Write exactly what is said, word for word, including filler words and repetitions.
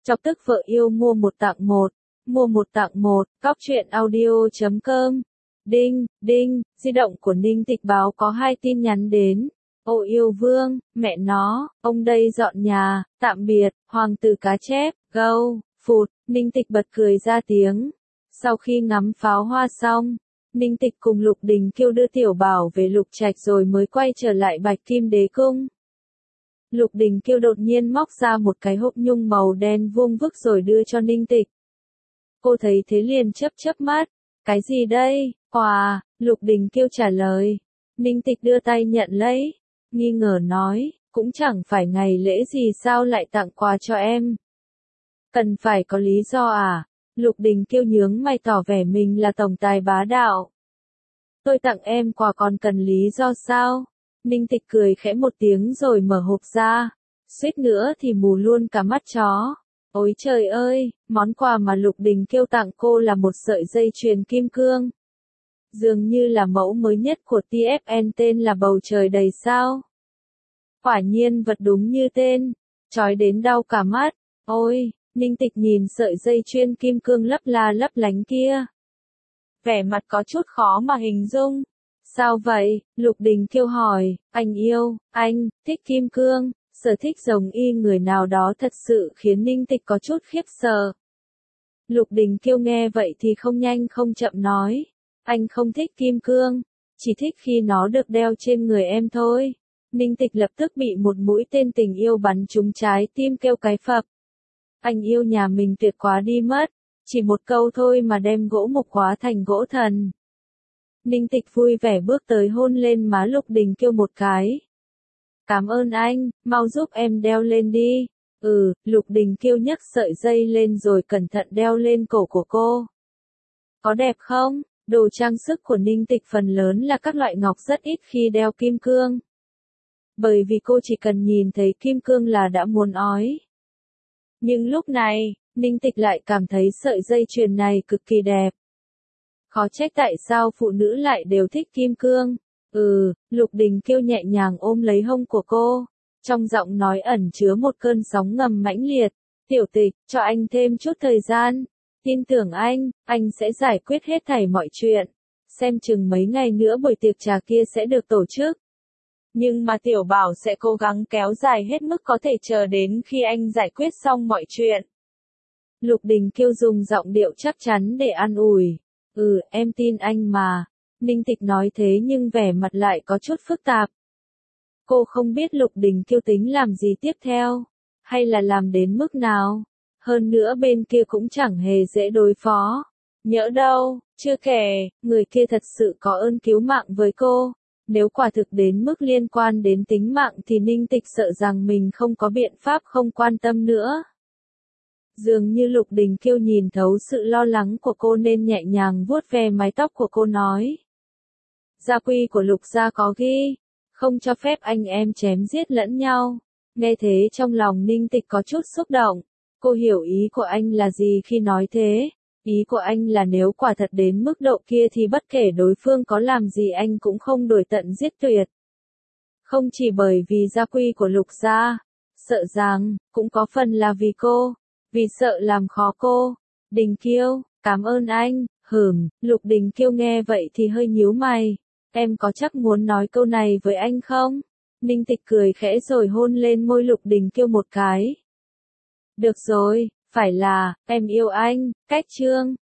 Chọc tức vợ yêu mua một tặng một, mua một tặng một, cóc truyện audio chấm com. Đinh, đinh, di động của Ninh Tịch báo có hai tin nhắn đến. Ô yêu vương, mẹ nó, ông đây dọn nhà, tạm biệt, hoàng tử cá chép, gâu, phụt, Ninh Tịch bật cười ra tiếng. Sau khi ngắm pháo hoa xong, Ninh Tịch cùng Lục Đình Kiêu đưa Tiểu Bảo về Lục Trạch rồi mới quay trở lại Bạch Kim Đế Cung. Lục Đình Kiêu đột nhiên móc ra một cái hộp nhung màu đen vuông vức rồi đưa cho Ninh Tịch. Cô thấy thế liền chớp chớp mắt. Cái gì đây? Quà, Lục Đình Kiêu trả lời. Ninh Tịch đưa tay nhận lấy, nghi ngờ nói, cũng chẳng phải ngày lễ gì sao lại tặng quà cho em. Cần phải có lý do à? Lục Đình Kiêu nhướng mày tỏ vẻ mình là tổng tài bá đạo. Tôi tặng em quà còn cần lý do sao? Ninh Tịch cười khẽ một tiếng rồi mở hộp ra. Suýt nữa thì mù luôn cả mắt chó. Ôi trời ơi, món quà mà Lục Đình Kiêu tặng cô là một sợi dây chuyền kim cương. Dường như là mẫu mới nhất của tê ép en tên là Bầu Trời Đầy Sao. Quả nhiên vật đúng như tên, chói đến đau cả mắt. Ôi, Ninh Tịch nhìn sợi dây chuyền kim cương lấp la lấp lánh kia. Vẻ mặt có chút khó mà hình dung. Sao vậy? Lục Đình Kiêu hỏi, anh yêu, anh, thích kim cương, sở thích giống y người nào đó thật sự khiến Ninh Tịch có chút khiếp sợ. Lục Đình Kiêu nghe vậy thì không nhanh không chậm nói, anh không thích kim cương, chỉ thích khi nó được đeo trên người em thôi. Ninh Tịch lập tức bị một mũi tên tình yêu bắn trúng trái tim kêu cái phập. Anh yêu nhà mình tuyệt quá đi mất, chỉ một câu thôi mà đem gỗ mục hóa thành gỗ thần. Ninh Tịch vui vẻ bước tới hôn lên má Lục Đình Kiêu một cái. Cảm ơn anh, mau giúp em đeo lên đi. Ừ, Lục Đình Kiêu nhấc sợi dây lên rồi cẩn thận đeo lên cổ của cô. Có đẹp không? Đồ trang sức của Ninh Tịch phần lớn là các loại ngọc rất ít khi đeo kim cương. Bởi vì cô chỉ cần nhìn thấy kim cương là đã muốn ói. Nhưng lúc này, Ninh Tịch lại cảm thấy sợi dây chuyền này cực kỳ đẹp. Khó trách tại sao phụ nữ lại đều thích kim cương. Ừ, Lục Đình Kiêu nhẹ nhàng ôm lấy hông của cô. Trong giọng nói ẩn chứa một cơn sóng ngầm mãnh liệt. Tiểu Tịch, cho anh thêm chút thời gian. Tin tưởng anh, anh sẽ giải quyết hết thảy mọi chuyện. Xem chừng mấy ngày nữa buổi tiệc trà kia sẽ được tổ chức. Nhưng mà Tiểu Bảo sẽ cố gắng kéo dài hết mức có thể chờ đến khi anh giải quyết xong mọi chuyện. Lục Đình Kiêu dùng giọng điệu chắc chắn để an ủi. Ừ, em tin anh mà. Ninh Tịch nói thế nhưng vẻ mặt lại có chút phức tạp. Cô không biết Lục Đình Kiêu tính làm gì tiếp theo, hay là làm đến mức nào. Hơn nữa bên kia cũng chẳng hề dễ đối phó. Nhỡ đâu, chưa kể, người kia thật sự có ơn cứu mạng với cô. Nếu quả thực đến mức liên quan đến tính mạng thì Ninh Tịch sợ rằng mình không có biện pháp không quan tâm nữa. Dường như Lục Đình Kiêu nhìn thấu sự lo lắng của cô nên nhẹ nhàng vuốt ve mái tóc của cô nói. Gia quy của Lục gia có ghi, không cho phép anh em chém giết lẫn nhau. Nghe thế trong lòng Ninh Tịch có chút xúc động. Cô hiểu ý của anh là gì khi nói thế. Ý của anh là nếu quả thật đến mức độ kia thì bất kể đối phương có làm gì anh cũng không đuổi tận giết tuyệt. Không chỉ bởi vì gia quy của Lục gia, sợ rằng, cũng có phần là vì cô, vì sợ làm khó cô. Đình Kiêu, cảm ơn anh, hửm, Lục Đình Kiêu nghe vậy thì hơi nhíu mày. Em có chắc muốn nói câu này với anh không? Ninh Tịch cười khẽ rồi hôn lên môi Lục Đình Kiêu một cái. Được rồi, phải là, em yêu anh, cách chương.